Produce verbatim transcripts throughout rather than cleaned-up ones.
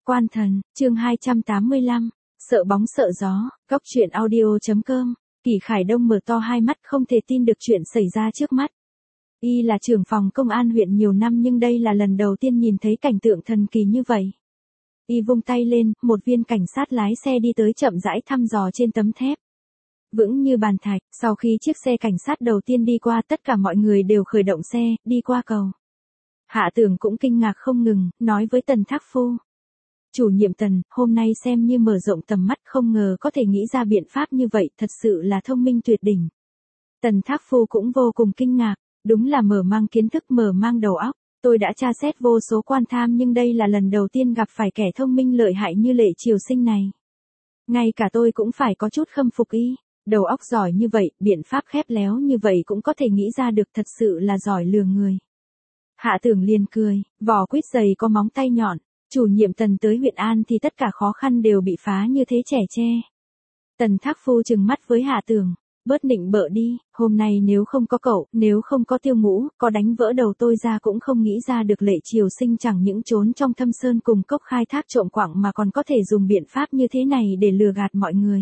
Quan thần, chương hai trăm tám mươi lăm, sợ bóng sợ gió, góc truyện audio.com, Kỳ Khải Đông mở to hai mắt không thể tin được chuyện xảy ra trước mắt. Y là trưởng phòng công an huyện nhiều năm nhưng đây là lần đầu tiên nhìn thấy cảnh tượng thần kỳ như vậy. Y vung tay lên, một viên cảnh sát lái xe đi tới chậm rãi thăm dò trên tấm thép. Vững như bàn thạch, sau khi chiếc xe cảnh sát đầu tiên đi qua tất cả mọi người đều khởi động xe, đi qua cầu. Hạ Tưởng cũng kinh ngạc không ngừng, nói với Tần Thác Phu. Chủ nhiệm Tần, hôm nay xem như mở rộng tầm mắt không ngờ có thể nghĩ ra biện pháp như vậy, thật sự là thông minh tuyệt đỉnh. Tần Thác Phu cũng vô cùng kinh ngạc, đúng là mở mang kiến thức mở mang đầu óc, tôi đã tra xét vô số quan tham nhưng đây là lần đầu tiên gặp phải kẻ thông minh lợi hại như Lệ Triều Sinh này. Ngay cả tôi cũng phải có chút khâm phục y, đầu óc giỏi như vậy, biện pháp khép léo như vậy cũng có thể nghĩ ra được, thật sự là giỏi lừa người. Hạ Tưởng liền cười, vỏ quýt dày có móng tay nhọn, chủ nhiệm Tần tới huyện An thì tất cả khó khăn đều bị phá như thế trẻ tre. Tần Thác Phu trừng mắt với Hạ Tưởng, bớt nịnh bợ đi, hôm nay nếu không có cậu, nếu không có Tiêu Ngũ, có đánh vỡ đầu tôi ra cũng không nghĩ ra được Lệ Triều Sinh chẳng những trốn trong thâm sơn cùng cốc khai thác trộm quặng mà còn có thể dùng biện pháp như thế này để lừa gạt mọi người.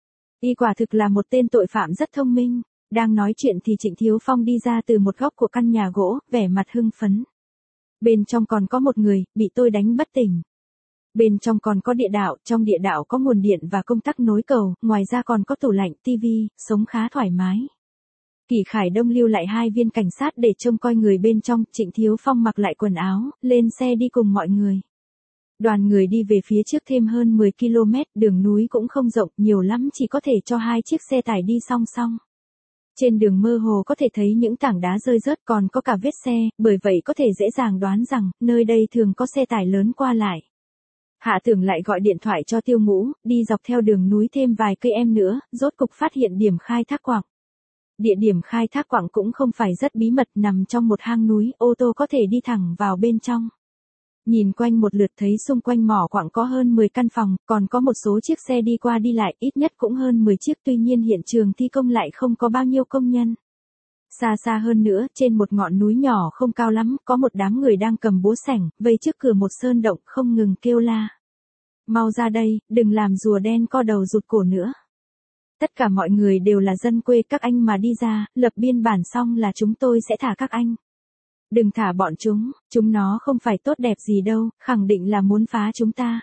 Y quả thực là một tên tội phạm rất thông minh. Đang nói chuyện thì Trịnh Thiếu Phong đi ra từ một góc của căn nhà gỗ, vẻ mặt hưng phấn. Bên trong còn có một người, bị tôi đánh bất tỉnh. Bên trong còn có địa đạo, trong địa đạo có nguồn điện và công tắc nối cầu, ngoài ra còn có tủ lạnh, tivi, sống khá thoải mái. Kỳ Khải Đông lưu lại hai viên cảnh sát để trông coi người bên trong, Trịnh Thiếu Phong mặc lại quần áo, lên xe đi cùng mọi người. Đoàn người đi về phía trước thêm hơn mười ki lô mét, đường núi cũng không rộng, nhiều lắm chỉ có thể cho hai chiếc xe tải đi song song. Trên đường mơ hồ có thể thấy những tảng đá rơi rớt còn có cả vết xe, bởi vậy có thể dễ dàng đoán rằng, nơi đây thường có xe tải lớn qua lại. Hạ Tưởng lại gọi điện thoại cho Tiêu Ngũ, đi dọc theo đường núi thêm vài cây em nữa, rốt cục phát hiện điểm khai thác quặng. Địa điểm khai thác quặng cũng không phải rất bí mật, nằm trong một hang núi, ô tô có thể đi thẳng vào bên trong. Nhìn quanh một lượt thấy xung quanh mỏ quặng có hơn mười căn phòng, còn có một số chiếc xe đi qua đi lại, ít nhất cũng hơn mười chiếc, tuy nhiên hiện trường thi công lại không có bao nhiêu công nhân. Xa xa hơn nữa, trên một ngọn núi nhỏ không cao lắm, có một đám người đang cầm búa sẻng, vây trước cửa một sơn động không ngừng kêu la. Mau ra đây, đừng làm rùa đen co đầu rụt cổ nữa. Tất cả mọi người đều là dân quê, các anh mà đi ra, lập biên bản xong là chúng tôi sẽ thả các anh. Đừng thả bọn chúng, chúng nó không phải tốt đẹp gì đâu, khẳng định là muốn phá chúng ta.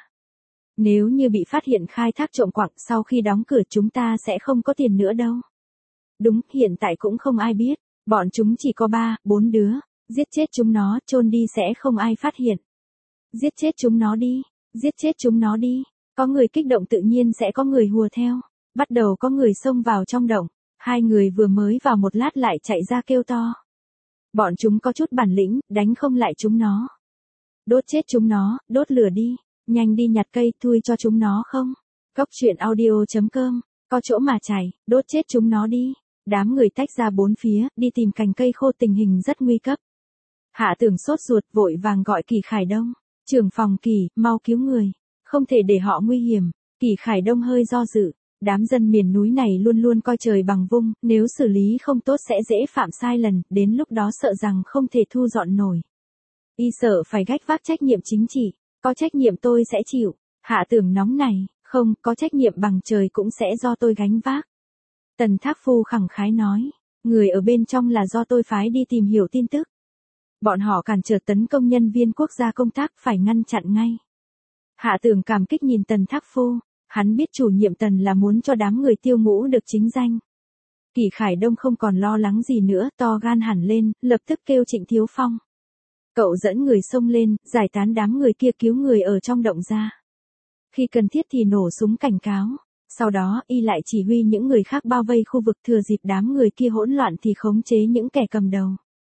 Nếu như bị phát hiện khai thác trộm quặng sau khi đóng cửa chúng ta sẽ không có tiền nữa đâu. Đúng, hiện tại cũng không ai biết, bọn chúng chỉ có ba, bốn đứa, giết chết chúng nó, chôn đi sẽ không ai phát hiện. Giết chết chúng nó đi, giết chết chúng nó đi, có người kích động tự nhiên sẽ có người hùa theo, bắt đầu có người xông vào trong động, hai người vừa mới vào một lát lại chạy ra kêu to. Bọn chúng có chút bản lĩnh, đánh không lại chúng nó. Đốt chết chúng nó, đốt lửa đi, nhanh đi nhặt cây, thui cho chúng nó không. Góc truyện audio.com, có chỗ mà chảy, đốt chết chúng nó đi. Đám người tách ra bốn phía, đi tìm cành cây khô, tình hình rất nguy cấp. Hạ Tưởng sốt ruột vội vàng gọi Kỳ Khải Đông. Trưởng phòng Kỳ, mau cứu người. Không thể để họ nguy hiểm. Kỳ Khải Đông hơi do dự. Đám dân miền núi này luôn luôn coi trời bằng vung, nếu xử lý không tốt sẽ dễ phạm sai lần, đến lúc đó sợ rằng không thể thu dọn nổi. Y sợ phải gánh vác trách nhiệm chính trị, có trách nhiệm tôi sẽ chịu. Hạ Tưởng nóng này, không, có trách nhiệm bằng trời cũng sẽ do tôi gánh vác. Tần Thác Phu khẳng khái nói, người ở bên trong là do tôi phái đi tìm hiểu tin tức. Bọn họ cản trở tấn công nhân viên quốc gia công tác phải ngăn chặn ngay. Hạ Tưởng cảm kích nhìn Tần Thác Phu. Hắn biết chủ nhiệm Tần là muốn cho đám người Tiêu Ngũ được chính danh. Kỳ Khải Đông không còn lo lắng gì nữa, to gan hẳn lên, lập tức kêu Trịnh Thiếu Phong. Cậu dẫn người xông lên, giải tán đám người kia, cứu người ở trong động ra. Khi cần thiết thì nổ súng cảnh cáo. Sau đó, y lại chỉ huy những người khác bao vây khu vực, thừa dịp đám người kia hỗn loạn thì khống chế những kẻ cầm đầu.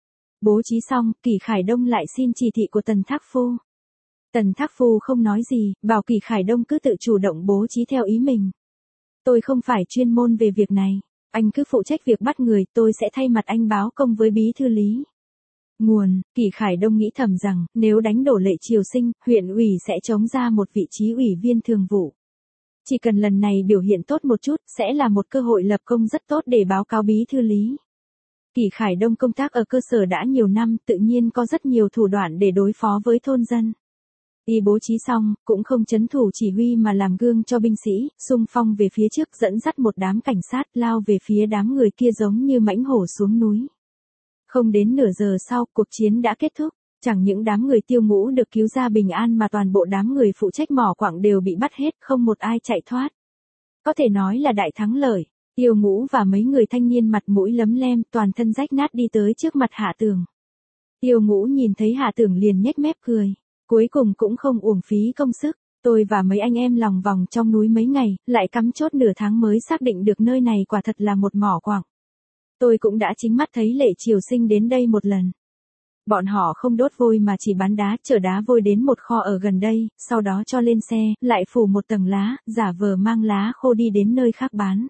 Bố trí xong, Kỳ Khải Đông lại xin chỉ thị của Tần Thác Phu. Tần Thác Phu không nói gì, bảo Kỳ Khải Đông cứ tự chủ động bố trí theo ý mình. Tôi không phải chuyên môn về việc này, anh cứ phụ trách việc bắt người, tôi sẽ thay mặt anh báo công với bí thư lý. Nguồn, Kỳ Khải Đông nghĩ thầm rằng, nếu đánh đổ Lệ Triều Sinh, huyện ủy sẽ chống ra một vị trí ủy viên thường vụ. Chỉ cần lần này biểu hiện tốt một chút, sẽ là một cơ hội lập công rất tốt để báo cáo bí thư lý. Kỳ Khải Đông công tác ở cơ sở đã nhiều năm, tự nhiên có rất nhiều thủ đoạn để đối phó với thôn dân. Y bố trí xong, cũng không chấn thủ chỉ huy mà làm gương cho binh sĩ, xung phong về phía trước dẫn dắt một đám cảnh sát lao về phía đám người kia giống như mãnh hổ xuống núi. Không đến nửa giờ sau, cuộc chiến đã kết thúc. Chẳng những đám người Tiêu Ngũ được cứu ra bình an mà toàn bộ đám người phụ trách mỏ quặng đều bị bắt hết, không một ai chạy thoát. Có thể nói là đại thắng lợi. Tiêu Ngũ và mấy người thanh niên mặt mũi lấm lem, toàn thân rách nát đi tới trước mặt Hạ Tường. Tiêu Ngũ nhìn thấy Hạ Tường liền nhếch mép cười. Cuối cùng cũng không uổng phí công sức. Tôi và mấy anh em lòng vòng trong núi mấy ngày, lại cắm chốt nửa tháng mới xác định được nơi này quả thật là một mỏ quặng. Tôi cũng đã chính mắt thấy Lệ Triều Sinh đến đây một lần. Bọn họ không đốt vôi mà chỉ bán đá, chở đá vôi đến một kho ở gần đây, sau đó cho lên xe, lại phủ một tầng lá, giả vờ mang lá khô đi đến nơi khác bán.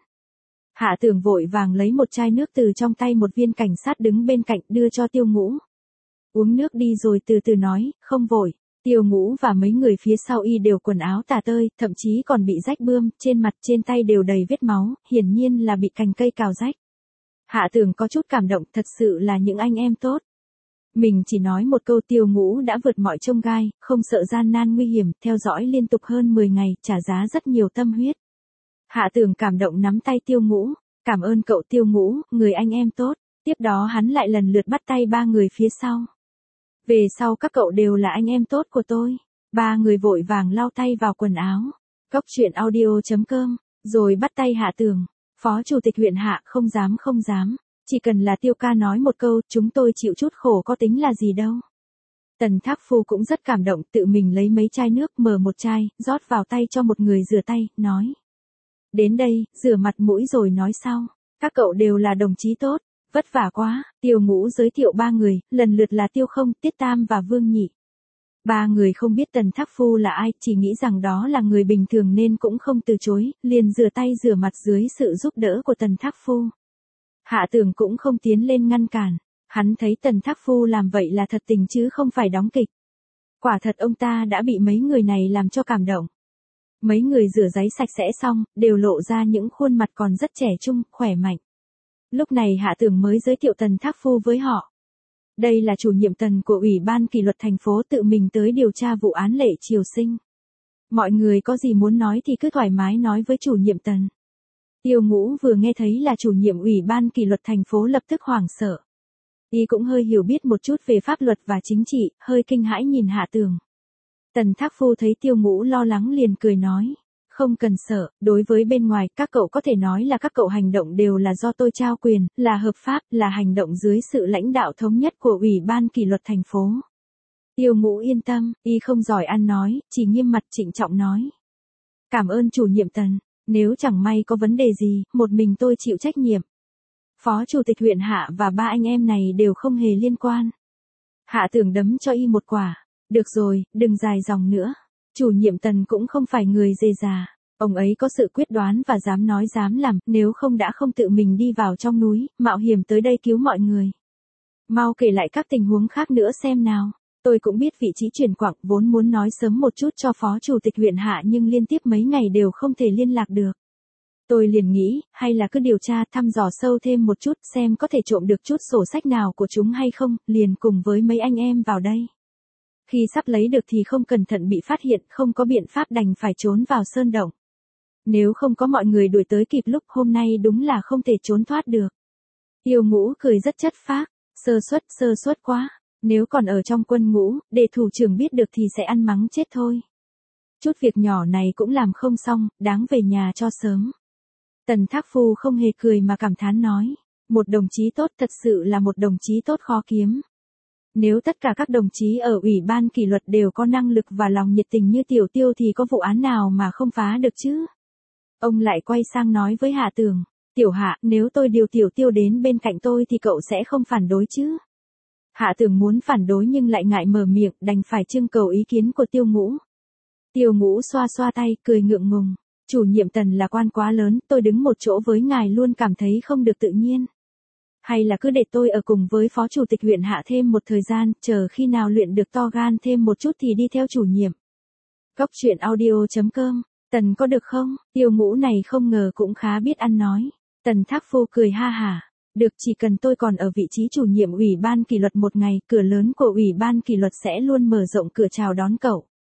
Hạ Tường vội vàng lấy một chai nước từ trong tay một viên cảnh sát đứng bên cạnh đưa cho Tiêu Ngũ. Uống nước đi rồi từ từ nói, không vội. Tiêu Ngũ và mấy người phía sau y đều quần áo tả tơi, thậm chí còn bị rách bươm, trên mặt trên tay đều đầy vết máu, hiển nhiên là bị cành cây cào rách. Hạ Tường có chút cảm động, thật sự là những anh em tốt. Mình chỉ nói một câu Tiêu Ngũ đã vượt mọi chông gai, không sợ gian nan nguy hiểm, theo dõi liên tục hơn mười ngày, trả giá rất nhiều tâm huyết. Hạ Tường cảm động nắm tay Tiêu Ngũ, cảm ơn cậu Tiêu Ngũ, người anh em tốt. Tiếp đó hắn lại lần lượt bắt tay ba người phía sau. Về sau các cậu đều là anh em tốt của tôi. Ba người vội vàng lau tay vào quần áo. Cốc truyện audio chấm com, rồi bắt tay Hạ Tường. Phó chủ tịch huyện Hạ không dám không dám. Chỉ cần là Tiêu ca nói một câu, chúng tôi chịu chút khổ có tính là gì đâu. Tần Thác Phu cũng rất cảm động, tự mình lấy mấy chai nước, mở một chai, rót vào tay cho một người rửa tay, nói. Đến đây, rửa mặt mũi rồi nói sau. Các cậu đều là đồng chí tốt, vất vả quá. Tiêu Ngũ giới thiệu ba người, lần lượt là Tiêu Không, Tiết Tam và Vương Nhị. Ba người không biết Tần Thác Phu là ai, chỉ nghĩ rằng đó là người bình thường nên cũng không từ chối, liền rửa tay rửa mặt dưới sự giúp đỡ của Tần Thác Phu. Hạ Tường cũng không tiến lên ngăn cản, hắn thấy Tần Thác Phu làm vậy là thật tình chứ không phải đóng kịch. Quả thật ông ta đã bị mấy người này làm cho cảm động. Mấy người rửa giấy sạch sẽ xong, đều lộ ra những khuôn mặt còn rất trẻ trung, khỏe mạnh. Lúc này Hạ Tường mới giới thiệu Tần Thác Phu với họ. Đây là chủ nhiệm Tần của Ủy ban kỷ luật thành phố tự mình tới điều tra vụ án Lệ Triều Sinh. Mọi người có gì muốn nói thì cứ thoải mái nói với chủ nhiệm Tần. Tiêu Ngũ vừa nghe thấy là chủ nhiệm Ủy ban kỷ luật thành phố lập tức hoảng sợ. Y cũng hơi hiểu biết một chút về pháp luật và chính trị, hơi kinh hãi nhìn Hạ Tường. Tần Thác Phu thấy Tiêu Ngũ lo lắng liền cười nói. Không cần sợ, đối với bên ngoài, các cậu có thể nói là các cậu hành động đều là do tôi trao quyền, là hợp pháp, là hành động dưới sự lãnh đạo thống nhất của Ủy ban kỷ luật thành phố. Tiêu Ngũ yên tâm, y không giỏi ăn nói, chỉ nghiêm mặt trịnh trọng nói. Cảm ơn chủ nhiệm Tần, nếu chẳng may có vấn đề gì, một mình tôi chịu trách nhiệm. Phó chủ tịch huyện Hạ và ba anh em này đều không hề liên quan. Hạ Tường đấm cho y một quả. Được rồi, đừng dài dòng nữa. Chủ nhiệm Tần cũng không phải người dề già. Ông ấy có sự quyết đoán và dám nói dám làm, nếu không đã không tự mình đi vào trong núi, mạo hiểm tới đây cứu mọi người. Mau kể lại các tình huống khác nữa xem nào. Tôi cũng biết vị trí chuyển quặng, vốn muốn nói sớm một chút cho phó chủ tịch huyện Hạ nhưng liên tiếp mấy ngày đều không thể liên lạc được. Tôi liền nghĩ, hay là cứ điều tra thăm dò sâu thêm một chút xem có thể trộm được chút sổ sách nào của chúng hay không, liền cùng với mấy anh em vào đây. Khi sắp lấy được thì không cẩn thận bị phát hiện, không có biện pháp đành phải trốn vào sơn động. Nếu không có mọi người đuổi tới kịp lúc hôm nay đúng là không thể trốn thoát được. Tiêu Ngũ cười rất chất phác, sơ suất sơ suất quá, nếu còn ở trong quân ngũ, để thủ trưởng biết được thì sẽ ăn mắng chết thôi. Chút việc nhỏ này cũng làm không xong, đáng về nhà cho sớm. Tần Thác Phu không hề cười mà cảm thán nói, một đồng chí tốt thật sự là một đồng chí tốt khó kiếm. Nếu tất cả các đồng chí ở Ủy ban kỷ luật đều có năng lực và lòng nhiệt tình như Tiểu Tiêu thì có vụ án nào mà không phá được chứ? Ông lại quay sang nói với Hạ Tường, Tiểu Hạ, nếu tôi điều Tiểu Tiêu đến bên cạnh tôi thì cậu sẽ không phản đối chứ? Hạ Tường muốn phản đối nhưng lại ngại mở miệng, đành phải trưng cầu ý kiến của Tiêu Ngũ. Tiêu Ngũ xoa xoa tay, cười ngượng ngùng. Chủ nhiệm Tần là quan quá lớn, tôi đứng một chỗ với ngài luôn cảm thấy không được tự nhiên. Hay là cứ để tôi ở cùng với phó chủ tịch huyện Hạ thêm một thời gian, chờ khi nào luyện được to gan thêm một chút thì đi theo chủ nhiệm. Cốc truyện audio chấm com, Tần có được không? Tiêu Ngũ này không ngờ cũng khá biết ăn nói. Tần Thác Phu cười ha hả. Được, chỉ cần tôi còn ở vị trí chủ nhiệm Ủy ban kỷ luật một ngày, cửa lớn của Ủy ban kỷ luật sẽ luôn mở rộng cửa chào đón cậu.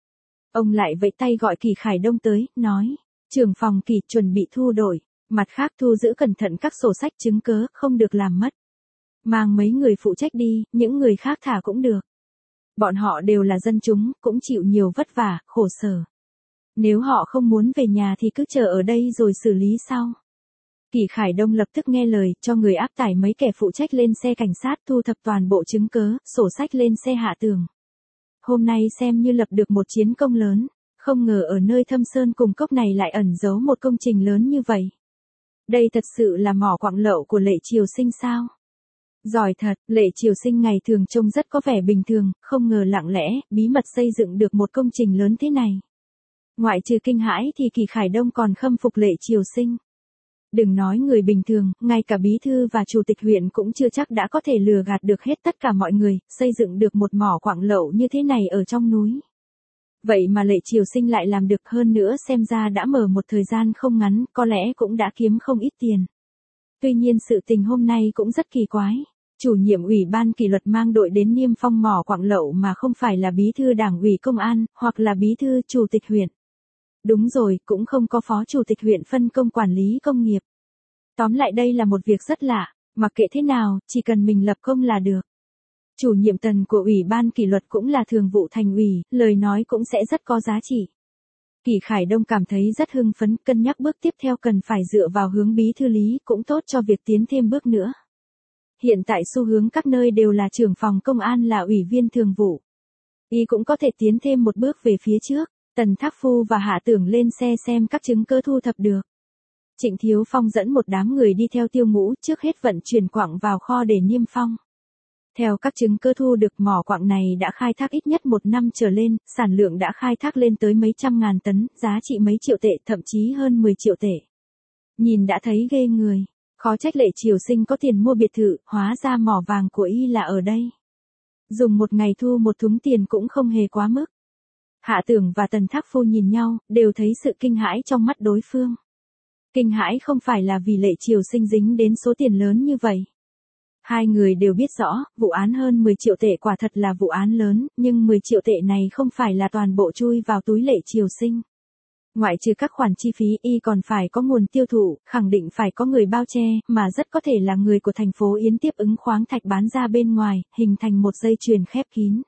Ông lại vẫy tay gọi Kỳ Khải Đông tới, nói, trưởng phòng Kỳ chuẩn bị thu đổi, mặt khác thu giữ cẩn thận các sổ sách chứng cớ, không được làm mất. Mang mấy người phụ trách đi, những người khác thả cũng được. Bọn họ đều là dân chúng, cũng chịu nhiều vất vả, khổ sở. Nếu họ không muốn về nhà thì cứ chờ ở đây rồi xử lý sau. Kỳ Khải Đông lập tức nghe lời, cho người áp tải mấy kẻ phụ trách lên xe cảnh sát thu thập toàn bộ chứng cớ, sổ sách lên xe Hạ Tường. Hôm nay xem như lập được một chiến công lớn, không ngờ ở nơi thâm sơn cùng cốc này lại ẩn giấu một công trình lớn như vậy. Đây thật sự là mỏ quặng lậu của Lệ Triều Sinh sao? Giỏi thật, Lệ Triều Sinh ngày thường trông rất có vẻ bình thường, không ngờ lặng lẽ, bí mật xây dựng được một công trình lớn thế này. Ngoại trừ kinh hãi thì Kỳ Khải Đông còn khâm phục Lệ Triều Sinh. Đừng nói người bình thường, ngay cả bí thư và chủ tịch huyện cũng chưa chắc đã có thể lừa gạt được hết tất cả mọi người, xây dựng được một mỏ quặng lậu như thế này ở trong núi. Vậy mà Lệ Triều Sinh lại làm được, hơn nữa xem ra đã mở một thời gian không ngắn, có lẽ cũng đã kiếm không ít tiền. Tuy nhiên sự tình hôm nay cũng rất kỳ quái. Chủ nhiệm ủy ban kỷ luật mang đội đến niêm phong mỏ quặng lậu mà không phải là bí thư đảng ủy công an, hoặc là bí thư chủ tịch huyện. Đúng rồi, cũng không có phó chủ tịch huyện phân công quản lý công nghiệp. Tóm lại đây là một việc rất lạ, mặc kệ thế nào, chỉ cần mình lập công là được. Chủ nhiệm Tần của ủy ban kỷ luật cũng là thường vụ thành ủy, lời nói cũng sẽ rất có giá trị. Kỳ Khải Đông cảm thấy rất hưng phấn, cân nhắc bước tiếp theo cần phải dựa vào hướng bí thư lý, cũng tốt cho việc tiến thêm bước nữa. Hiện tại xu hướng các nơi đều là trưởng phòng công an là ủy viên thường vụ. Y cũng có thể tiến thêm một bước về phía trước. Tần Thác Phu và Hạ Tưởng lên xe xem các chứng cứ thu thập được. Trịnh Thiếu Phong dẫn một đám người đi theo Tiêu Ngũ, trước hết vận chuyển quặng vào kho để niêm phong. Theo các chứng cứ thu được, mỏ quặng này đã khai thác ít nhất một năm trở lên, sản lượng đã khai thác lên tới mấy trăm ngàn tấn, giá trị mấy triệu tệ, thậm chí hơn mười triệu tệ. Nhìn đã thấy ghê người, khó trách Lệ Triều Sinh có tiền mua biệt thự, hóa ra mỏ vàng của y là ở đây. Dùng một ngày thu một thúng tiền cũng không hề quá mức. Hạ Tưởng và Tần Thác Phu nhìn nhau, đều thấy sự kinh hãi trong mắt đối phương. Kinh hãi không phải là vì Lệ Triều Sinh dính đến số tiền lớn như vậy. Hai người đều biết rõ, vụ án hơn mười triệu tệ quả thật là vụ án lớn, nhưng mười triệu tệ này không phải là toàn bộ chui vào túi Lệ Triều Sinh. Ngoại trừ các khoản chi phí, y còn phải có nguồn tiêu thụ, khẳng định phải có người bao che, mà rất có thể là người của thành phố Yến tiếp ứng khoáng thạch bán ra bên ngoài, hình thành một dây chuyền khép kín.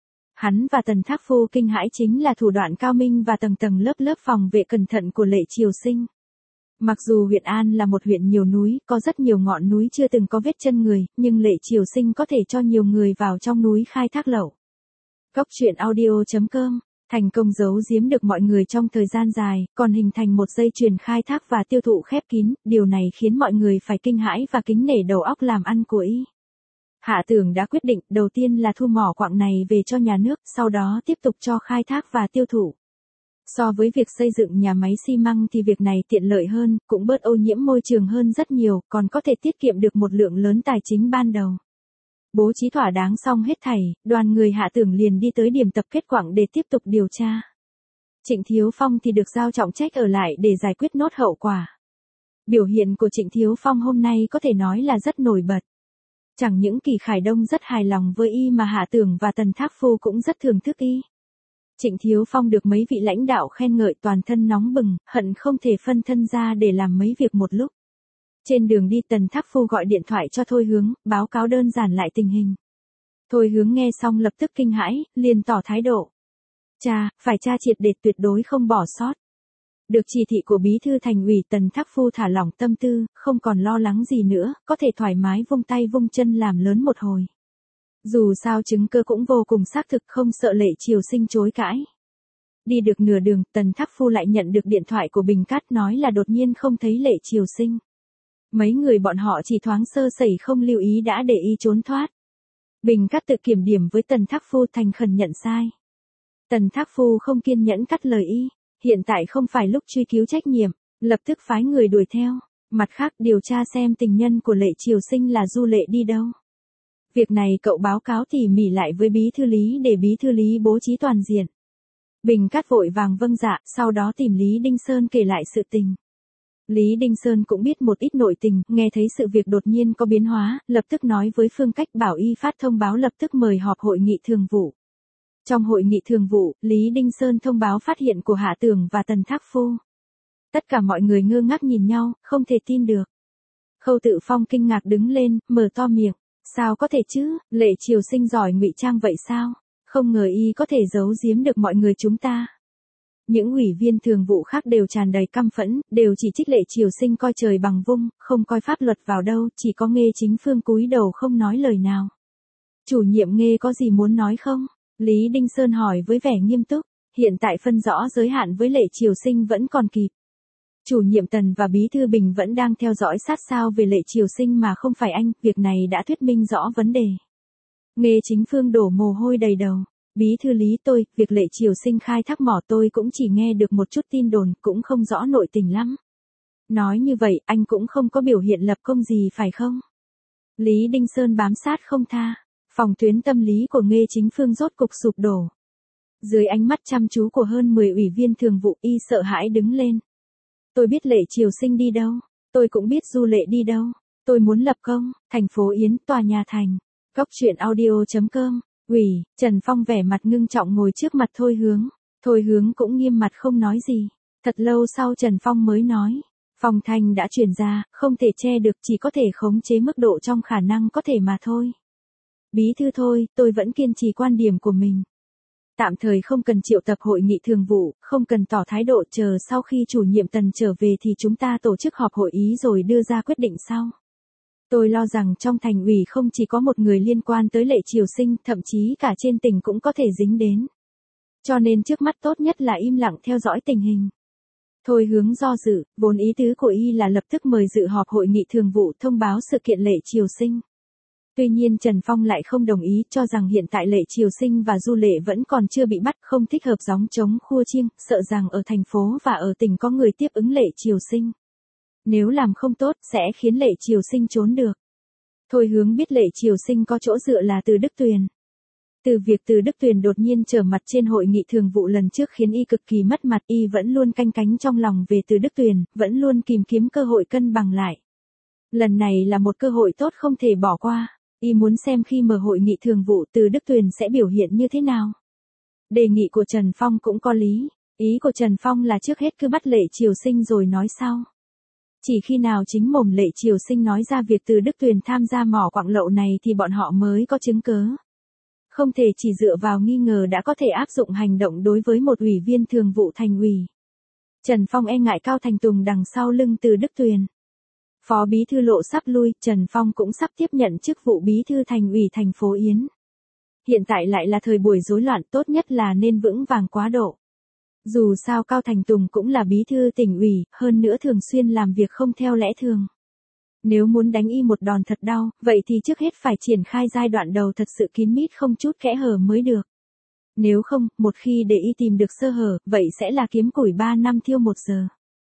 Hắn và Tần Thác Phu kinh hãi chính là thủ đoạn cao minh và tầng tầng lớp lớp phòng vệ cẩn thận của Lệ Triều Sinh. Mặc dù huyện An là một huyện nhiều núi, có rất nhiều ngọn núi chưa từng có vết chân người, nhưng Lệ Triều Sinh có thể cho nhiều người vào trong núi khai thác lậu. Góc truyện audio chấm com, thành công giấu giếm được mọi người trong thời gian dài, còn hình thành một dây chuyền khai thác và tiêu thụ khép kín, điều này khiến mọi người phải kinh hãi và kính nể đầu óc làm ăn của y. Hạ Tưởng đã quyết định, đầu tiên là thu mỏ quặng này về cho nhà nước, sau đó tiếp tục cho khai thác và tiêu thụ. So với việc xây dựng nhà máy xi măng thì việc này tiện lợi hơn, cũng bớt ô nhiễm môi trường hơn rất nhiều, còn có thể tiết kiệm được một lượng lớn tài chính ban đầu. Bố trí thỏa đáng xong hết thảy, đoàn người Hạ Tưởng liền đi tới điểm tập kết quặng để tiếp tục điều tra. Trịnh Thiếu Phong thì được giao trọng trách ở lại để giải quyết nốt hậu quả. Biểu hiện của Trịnh Thiếu Phong hôm nay có thể nói là rất nổi bật. Chẳng những Kỳ Khải Đông rất hài lòng với y mà Hạ Tưởng và Tần Thác Phu cũng rất thưởng thức y. Trịnh Thiếu Phong được mấy vị lãnh đạo khen ngợi, toàn thân nóng bừng, hận không thể phân thân ra để làm mấy việc một lúc. Trên đường đi Tần Thác Phu gọi điện thoại cho Thôi Hướng, báo cáo đơn giản lại tình hình. Thôi Hướng nghe xong lập tức kinh hãi, liền tỏ thái độ. Cha, phải tra triệt để, tuyệt đối không bỏ sót. Được chỉ thị của bí thư thành ủy, Tần Thác Phu thả lỏng tâm tư, không còn lo lắng gì nữa, có thể thoải mái vung tay vung chân làm lớn một hồi. Dù sao chứng cứ cũng vô cùng xác thực, không sợ Lệ Triều Sinh chối cãi. Đi được nửa đường, Tần Thác Phu lại nhận được điện thoại của Bình Cát nói là đột nhiên không thấy Lệ Triều Sinh. Mấy người bọn họ chỉ thoáng sơ sẩy không lưu ý đã để y trốn thoát. Bình Cát tự kiểm điểm với Tần Thác Phu, thành khẩn nhận sai. Tần Thác Phu không kiên nhẫn cắt lời y, hiện tại không phải lúc truy cứu trách nhiệm, lập tức phái người đuổi theo, mặt khác điều tra xem tình nhân của Lệ Triều Sinh là Du Lệ đi đâu. Việc này cậu báo cáo tỉ mỉ lại với bí thư lý để bí thư lý bố trí toàn diện. Bình Cát vội vàng vâng dạ, sau đó tìm Lý Đinh Sơn kể lại sự tình. Lý Đinh Sơn cũng biết một ít nội tình, nghe thấy sự việc đột nhiên có biến hóa, lập tức nói với Phương Cách bảo y phát thông báo lập tức mời họp hội nghị thường vụ. Trong hội nghị thường vụ, Lý Đinh Sơn thông báo phát hiện của Hạ Tường và Tần Thác Phu. Tất cả mọi người ngơ ngác nhìn nhau, không thể tin được. Khâu Tự Phong kinh ngạc đứng lên, mở to miệng. Sao có thể chứ, Lệ Triều Sinh giỏi ngụy trang vậy sao? Không ngờ y có thể giấu giếm được mọi người chúng ta. Những ủy viên thường vụ khác đều tràn đầy căm phẫn, đều chỉ trích Lệ Triều Sinh coi trời bằng vung, không coi pháp luật vào đâu, chỉ có Nghê Chính Phương cúi đầu không nói lời nào. Chủ nhiệm Nghê có gì muốn nói không? Lý Đinh Sơn hỏi với vẻ nghiêm túc, hiện tại phân rõ giới hạn với Lệ Triều Sinh vẫn còn kịp. Chủ nhiệm Tần và Bí thư Bình vẫn đang theo dõi sát sao về Lệ Triều Sinh mà không phải anh, việc này đã thuyết minh rõ vấn đề. Nghê Chính Phương đổ mồ hôi đầy đầu. Bí thư Lý tôi, việc Lệ Triều Sinh khai thác mỏ tôi cũng chỉ nghe được một chút tin đồn, cũng không rõ nội tình lắm. Nói như vậy, anh cũng không có biểu hiện lập công gì phải không? Lý Đinh Sơn bám sát không tha. Phòng tuyến tâm lý của Nghê Chính Phương rốt cục sụp đổ. Dưới ánh mắt chăm chú của hơn mười ủy viên thường vụ, y sợ hãi đứng lên. Tôi biết Lệ Triều Sinh đi đâu, tôi cũng biết Du Lệ đi đâu. Tôi muốn lập công, thành phố Yến, tòa nhà thành. Góc truyện audio chấm com. Ủy, Trần Phong vẻ mặt ngưng trọng ngồi trước mặt Thôi Hướng. Thôi Hướng cũng nghiêm mặt không nói gì. Thật lâu sau Trần Phong mới nói. Phong thanh đã truyền ra, không thể che được, chỉ có thể khống chế mức độ trong khả năng có thể mà thôi. Bí thư Thôi, tôi vẫn kiên trì quan điểm của mình. Tạm thời không cần triệu tập hội nghị thường vụ, không cần tỏ thái độ, chờ sau khi chủ nhiệm Tần trở về thì chúng ta tổ chức họp hội ý rồi đưa ra quyết định sau. Tôi lo rằng trong thành ủy không chỉ có một người liên quan tới Lệ Triều Sinh, thậm chí cả trên tỉnh cũng có thể dính đến. Cho nên trước mắt tốt nhất là im lặng theo dõi tình hình. Thôi Hướng do dự, vốn ý tứ của y là lập tức mời dự họp hội nghị thường vụ thông báo sự kiện Lệ Triều Sinh. Tuy nhiên Trần Phong lại không đồng ý, cho rằng hiện tại Lệ Triều Sinh và Du Lệ vẫn còn chưa bị bắt, không thích hợp gióng trống khua chiêng, sợ rằng ở thành phố và ở tỉnh có người tiếp ứng Lệ Triều Sinh. Nếu làm không tốt, sẽ khiến Lệ Triều Sinh trốn được. Thôi Hướng biết Lệ Triều Sinh có chỗ dựa là Từ Đức Tuyền. Từ việc Từ Đức Tuyền đột nhiên trở mặt trên hội nghị thường vụ lần trước khiến y cực kỳ mất mặt, y vẫn luôn canh cánh trong lòng về Từ Đức Tuyền, vẫn luôn tìm kiếm cơ hội cân bằng lại. Lần này là một cơ hội tốt không thể bỏ qua. Y muốn xem khi mở hội nghị thường vụ Từ Đức Tuyền sẽ biểu hiện như thế nào. Đề nghị của Trần Phong cũng có lý. Ý của Trần Phong là trước hết cứ bắt Lệ Triều Sinh rồi nói sau. Chỉ khi nào chính mồm Lệ Triều Sinh nói ra việc Từ Đức Tuyền tham gia mỏ quặng lậu này thì bọn họ mới có chứng cớ. Không thể chỉ dựa vào nghi ngờ đã có thể áp dụng hành động đối với một ủy viên thường vụ thành ủy. Trần Phong e ngại Cao Thành Tùng đằng sau lưng Từ Đức Tuyền. Phó bí thư Lộ sắp lui, Trần Phong cũng sắp tiếp nhận chức vụ bí thư thành ủy thành phố Yến. Hiện tại lại là thời buổi rối loạn, tốt nhất là nên vững vàng quá độ. Dù sao Cao Thành Tùng cũng là bí thư tỉnh ủy, hơn nữa thường xuyên làm việc không theo lẽ thường. Nếu muốn đánh y một đòn thật đau, vậy thì trước hết phải triển khai giai đoạn đầu thật sự kín mít không chút kẽ hở mới được. Nếu không, một khi để y tìm được sơ hở, vậy sẽ là kiếm củi ba năm thiêu một giờ.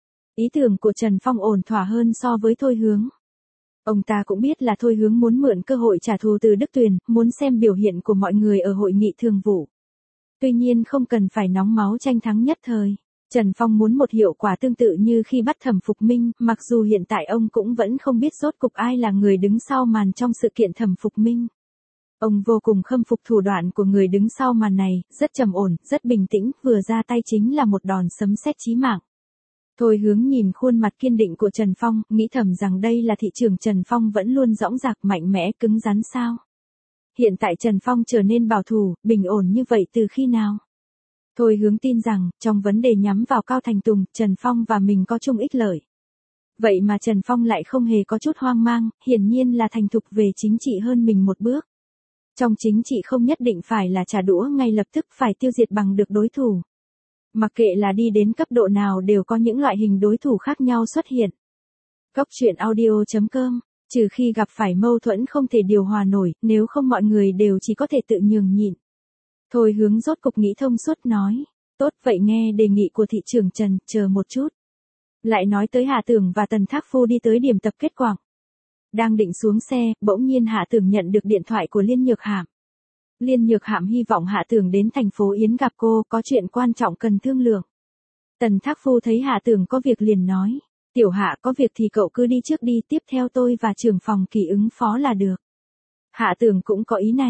Ý tưởng của Trần Phong ổn thỏa hơn so với Thôi Hướng. Ông ta cũng biết là Thôi Hướng muốn mượn cơ hội trả thù Từ Đức Tuyền, muốn xem biểu hiện của mọi người ở hội nghị thường vụ. Tuy nhiên không cần phải nóng máu tranh thắng nhất thời. Trần Phong muốn một hiệu quả tương tự như khi bắt Thẩm Phục Minh, mặc dù hiện tại ông cũng vẫn không biết rốt cục ai là người đứng sau màn trong sự kiện Thẩm Phục Minh. Ông vô cùng khâm phục thủ đoạn của người đứng sau màn này, rất trầm ổn, rất bình tĩnh, vừa ra tay chính là một đòn sấm sét chí mạng. Thôi Hướng nhìn khuôn mặt kiên định của Trần Phong, nghĩ thầm rằng đây là thị trường Trần Phong vẫn luôn dõng dạc, mạnh mẽ, cứng rắn sao. Hiện tại Trần Phong trở nên bảo thủ, bình ổn như vậy từ khi nào? Thôi Hướng tin rằng, trong vấn đề nhắm vào Cao Thành Tùng, Trần Phong và mình có chung ích lợi. Vậy mà Trần Phong lại không hề có chút hoang mang, hiển nhiên là thành thục về chính trị hơn mình một bước. Trong chính trị không nhất định phải là trả đũa ngay lập tức, phải tiêu diệt bằng được đối thủ. Mặc kệ là đi đến cấp độ nào đều có những loại hình đối thủ khác nhau xuất hiện. Góc truyện audio chấm com, trừ khi gặp phải mâu thuẫn không thể điều hòa nổi, nếu không mọi người đều chỉ có thể tự nhường nhịn. Thôi Hướng rốt cục nghĩ thông suốt nói, tốt vậy nghe đề nghị của thị trưởng Trần, chờ một chút. Lại nói tới Hạ Tưởng và Tần Thác Phu đi tới điểm tập kết quảng. Đang định xuống xe, bỗng nhiên Hạ Tưởng nhận được điện thoại của Liên Nhược Hạm. Liên Nhược Hạm hy vọng Hạ Tưởng đến thành phố Yến gặp cô, có chuyện quan trọng cần thương lượng. Tần Thác Phu thấy Hạ Tưởng có việc liền nói, tiểu Hạ có việc thì cậu cứ đi trước đi, tiếp theo tôi và trưởng phòng Kỳ ứng phó là được. Hạ Tưởng cũng có ý này.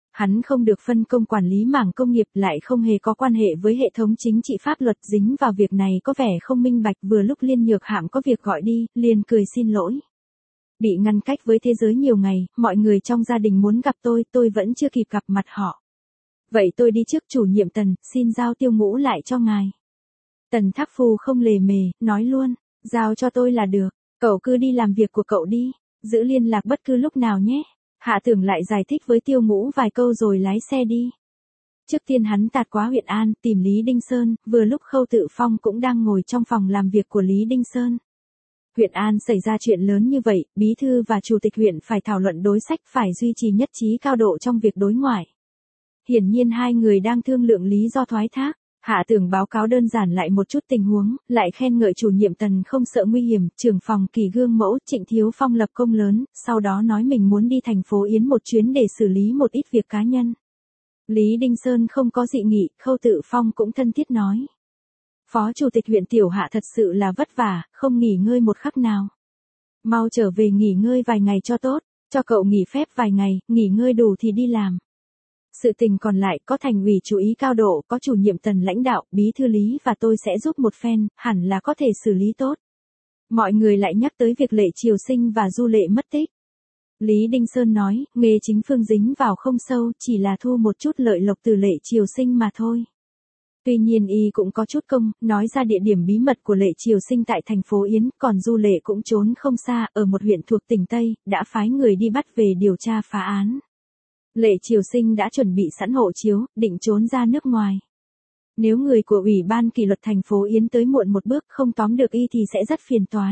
Hắn không được phân công quản lý mảng công nghiệp, lại không hề có quan hệ với hệ thống chính trị pháp luật, dính vào việc này có vẻ không minh bạch. Vừa lúc Liên Nhược Hạm có việc gọi đi, liền cười xin lỗi. Bị ngăn cách với thế giới nhiều ngày, mọi người trong gia đình muốn gặp tôi, tôi vẫn chưa kịp gặp mặt họ. Vậy tôi đi trước chủ nhiệm Tần, xin giao Tiêu Ngũ lại cho ngài. Tần Thác Phu không lề mề, nói luôn, giao cho tôi là được, cậu cứ đi làm việc của cậu đi, giữ liên lạc bất cứ lúc nào nhé. Hạ Tưởng lại giải thích với Tiêu Ngũ vài câu rồi lái xe đi. Trước tiên hắn tạt qua huyện An, tìm Lý Đinh Sơn, vừa lúc Khâu Tự Phong cũng đang ngồi trong phòng làm việc của Lý Đinh Sơn. Huyện An xảy ra chuyện lớn như vậy, bí thư và chủ tịch huyện phải thảo luận đối sách, phải duy trì nhất trí cao độ trong việc đối ngoại. Hiển nhiên hai người đang thương lượng lý do thoái thác. Hạ Tưởng báo cáo đơn giản lại một chút tình huống, lại khen ngợi chủ nhiệm Tần không sợ nguy hiểm, trưởng phòng Kỳ gương mẫu, Trịnh Thiếu Phong lập công lớn, sau đó nói mình muốn đi thành phố Yến một chuyến để xử lý một ít việc cá nhân. Lý Đinh Sơn không có dị nghị, Khâu Tự Phong cũng thân thiết nói. Phó chủ tịch huyện Tiểu Hạ thật sự là vất vả, không nghỉ ngơi một khắc nào. Mau trở về nghỉ ngơi vài ngày cho tốt, cho cậu nghỉ phép vài ngày, nghỉ ngơi đủ thì đi làm. Sự tình còn lại có thành ủy chú ý cao độ, có chủ nhiệm Tần lãnh đạo, bí thư Lý và tôi sẽ giúp một phen, hẳn là có thể xử lý tốt. Mọi người lại nhắc tới việc Lệ Triều Sinh và Du Lệ mất tích. Lý Đinh Sơn nói, nghề chính phương dính vào không sâu, chỉ là thu một chút lợi lộc từ Lệ Triều Sinh mà thôi. Tuy nhiên y cũng có chút công, nói ra địa điểm bí mật của Lệ Triều Sinh tại thành phố Yến, còn Du Lệ cũng trốn không xa, ở một huyện thuộc tỉnh Tây, đã phái người đi bắt về điều tra phá án. Lệ Triều Sinh đã chuẩn bị sẵn hộ chiếu, định trốn ra nước ngoài. Nếu người của Ủy ban kỷ luật thành phố Yến tới muộn một bước không tóm được y thì sẽ rất phiền toái.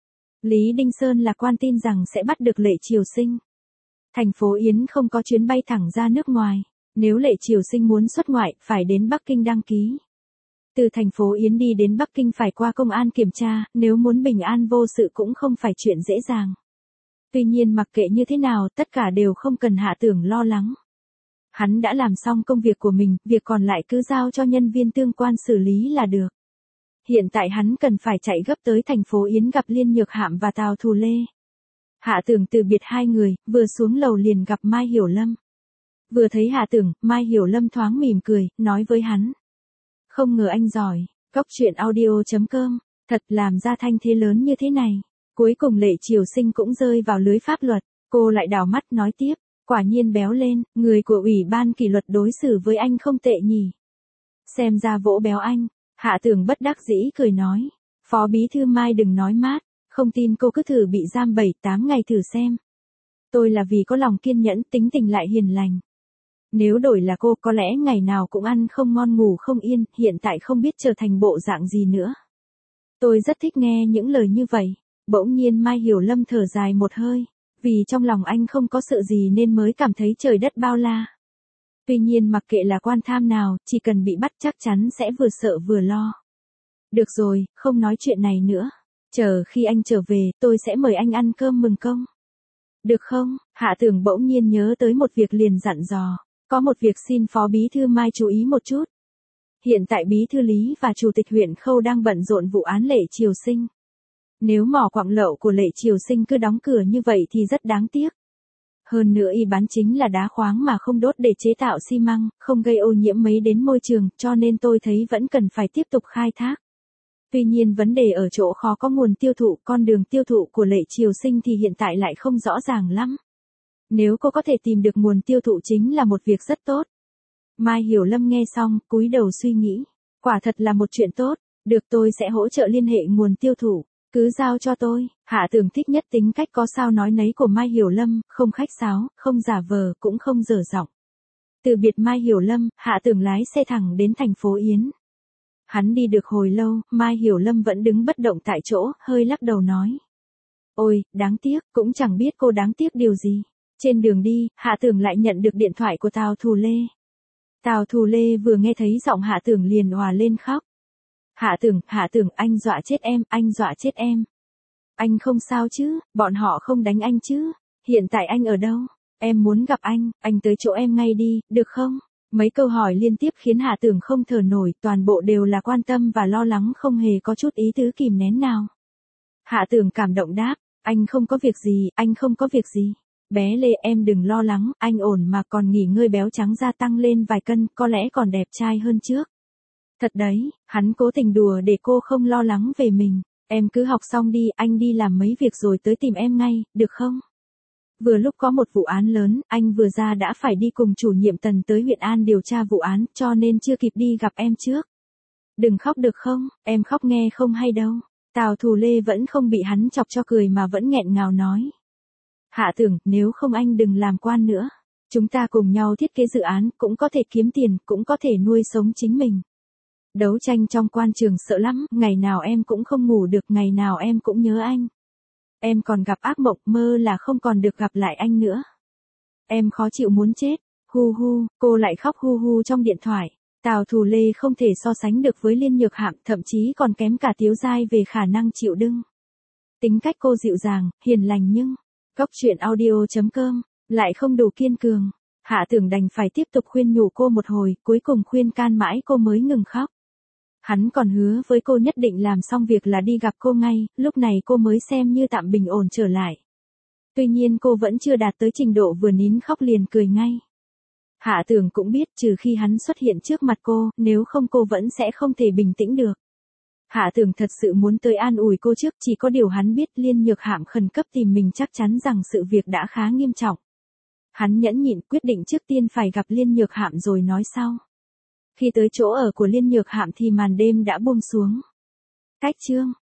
Lý Đinh Sơn lạc quan tin rằng sẽ bắt được Lệ Triều Sinh. Thành phố Yến không có chuyến bay thẳng ra nước ngoài. Nếu Lệ Triều Sinh muốn xuất ngoại, phải đến Bắc Kinh đăng ký. Từ thành phố Yến đi đến Bắc Kinh phải qua công an kiểm tra, nếu muốn bình an vô sự cũng không phải chuyện dễ dàng. Tuy nhiên mặc kệ như thế nào, tất cả đều không cần Hạ Tưởng lo lắng. Hắn đã làm xong công việc của mình, việc còn lại cứ giao cho nhân viên tương quan xử lý là được. Hiện tại hắn cần phải chạy gấp tới thành phố Yến gặp Liên Nhược Hạm và Tào Thù Lê. Hạ Tưởng từ biệt hai người, vừa xuống lầu liền gặp Mai Hiểu Lâm. Vừa thấy Hạ Tưởng, Mai Hiểu Lâm thoáng mỉm cười, nói với hắn. Không ngờ anh giỏi, Cóc Truyện Audio chấm com, thật làm ra thanh thế lớn như thế này. Cuối cùng Lệ Triều Sinh cũng rơi vào lưới pháp luật, cô lại đảo mắt nói tiếp, quả nhiên béo lên, người của Ủy ban kỷ luật đối xử với anh không tệ nhỉ. Xem ra vỗ béo anh, Hạ Tưởng bất đắc dĩ cười nói, Phó Bí Thư Mai đừng nói mát, không tin cô cứ thử bị giam bảy tám ngày thử xem. Tôi là vì có lòng kiên nhẫn, tính tình lại hiền lành. Nếu đổi là cô có lẽ ngày nào cũng ăn không ngon ngủ không yên, hiện tại không biết trở thành bộ dạng gì nữa. Tôi rất thích nghe những lời như vậy. Bỗng nhiên Mai Hiểu Lâm thở dài một hơi, vì trong lòng anh không có sự gì nên mới cảm thấy trời đất bao la. Tuy nhiên mặc kệ là quan tham nào, chỉ cần bị bắt chắc chắn sẽ vừa sợ vừa lo. Được rồi, không nói chuyện này nữa. Chờ khi anh trở về, tôi sẽ mời anh ăn cơm mừng công. Được không? Hạ Tưởng bỗng nhiên nhớ tới một việc liền dặn dò. Có một việc xin Phó Bí Thư Mai chú ý một chút. Hiện tại Bí Thư Lý và Chủ tịch huyện Khâu đang bận rộn vụ án Lệ Triều Sinh. Nếu mỏ quặng lậu của Lệ Triều Sinh cứ đóng cửa như vậy thì rất đáng tiếc. Hơn nữa y bán chính là đá khoáng mà không đốt để chế tạo xi măng, không gây ô nhiễm mấy đến môi trường, cho nên tôi thấy vẫn cần phải tiếp tục khai thác. Tuy nhiên vấn đề ở chỗ khó có nguồn tiêu thụ, con đường tiêu thụ của Lệ Triều Sinh thì hiện tại lại không rõ ràng lắm. Nếu cô có thể tìm được nguồn tiêu thụ chính là một việc rất tốt. Mai Hiểu Lâm nghe xong, cúi đầu suy nghĩ. Quả thật là một chuyện tốt, được tôi sẽ hỗ trợ liên hệ nguồn tiêu thụ. Cứ giao cho tôi. Hạ Tưởng thích nhất tính cách có sao nói nấy của Mai Hiểu Lâm, không khách sáo, không giả vờ, cũng không dở giọng. Từ biệt Mai Hiểu Lâm, Hạ Tưởng lái xe thẳng đến thành phố Yến. Hắn đi được hồi lâu, Mai Hiểu Lâm vẫn đứng bất động tại chỗ, hơi lắc đầu nói. Ôi, đáng tiếc, cũng chẳng biết cô đáng tiếc điều gì. Trên đường đi, Hạ Tưởng lại nhận được điện thoại của Tào Thù Lê. Tào Thù Lê vừa nghe thấy giọng Hạ Tưởng liền òa lên khóc. Hạ Tưởng, Hạ Tưởng, anh dọa chết em, anh dọa chết em. Anh không sao chứ, bọn họ không đánh anh chứ, hiện tại anh ở đâu? Em muốn gặp anh, anh tới chỗ em ngay đi, được không? Mấy câu hỏi liên tiếp khiến Hạ Tưởng không thở nổi, toàn bộ đều là quan tâm và lo lắng, không hề có chút ý tứ kìm nén nào. Hạ Tưởng cảm động đáp, anh không có việc gì, anh không có việc gì. Bé Lê em đừng lo lắng, anh ổn mà, còn nghỉ ngơi béo trắng da tăng lên vài cân, có lẽ còn đẹp trai hơn trước. Thật đấy, hắn cố tình đùa để cô không lo lắng về mình. Em cứ học xong đi, anh đi làm mấy việc rồi tới tìm em ngay, được không? Vừa lúc có một vụ án lớn, anh vừa ra đã phải đi cùng chủ nhiệm Tần tới huyện An điều tra vụ án, cho nên chưa kịp đi gặp em trước. Đừng khóc được không, em khóc nghe không hay đâu. Tào Thù Lê vẫn không bị hắn chọc cho cười mà vẫn nghẹn ngào nói. Hạ Tưởng, nếu không anh đừng làm quan nữa. Chúng ta cùng nhau thiết kế dự án, cũng có thể kiếm tiền, cũng có thể nuôi sống chính mình. Đấu tranh trong quan trường sợ lắm, ngày nào em cũng không ngủ được, ngày nào em cũng nhớ anh. Em còn gặp ác mộng, mơ là không còn được gặp lại anh nữa. Em khó chịu muốn chết. Hu hu, cô lại khóc hu hu trong điện thoại. Tào Thù Lê không thể so sánh được với Liên Nhược Hạm, thậm chí còn kém cả Tiếu Giai về khả năng chịu đựng. Tính cách cô dịu dàng, hiền lành nhưng Cóc truyện audio chấm com lại không đủ kiên cường. Hạ Tưởng đành phải tiếp tục khuyên nhủ cô một hồi, cuối cùng khuyên can mãi cô mới ngừng khóc. Hắn còn hứa với cô nhất định làm xong việc là đi gặp cô ngay, lúc này cô mới xem như tạm bình ổn trở lại. Tuy nhiên cô vẫn chưa đạt tới trình độ vừa nín khóc liền cười ngay. Hạ Tưởng cũng biết trừ khi hắn xuất hiện trước mặt cô, nếu không cô vẫn sẽ không thể bình tĩnh được. Hạ Tưởng thật sự muốn tới an ủi cô trước, chỉ có điều hắn biết Liên Nhược Hạm khẩn cấp tìm mình chắc chắn rằng sự việc đã khá nghiêm trọng. Hắn nhẫn nhịn quyết định trước tiên phải gặp Liên Nhược Hạm rồi nói sau. Khi tới chỗ ở của Liên Nhược Hạm thì màn đêm đã buông xuống. Cách chương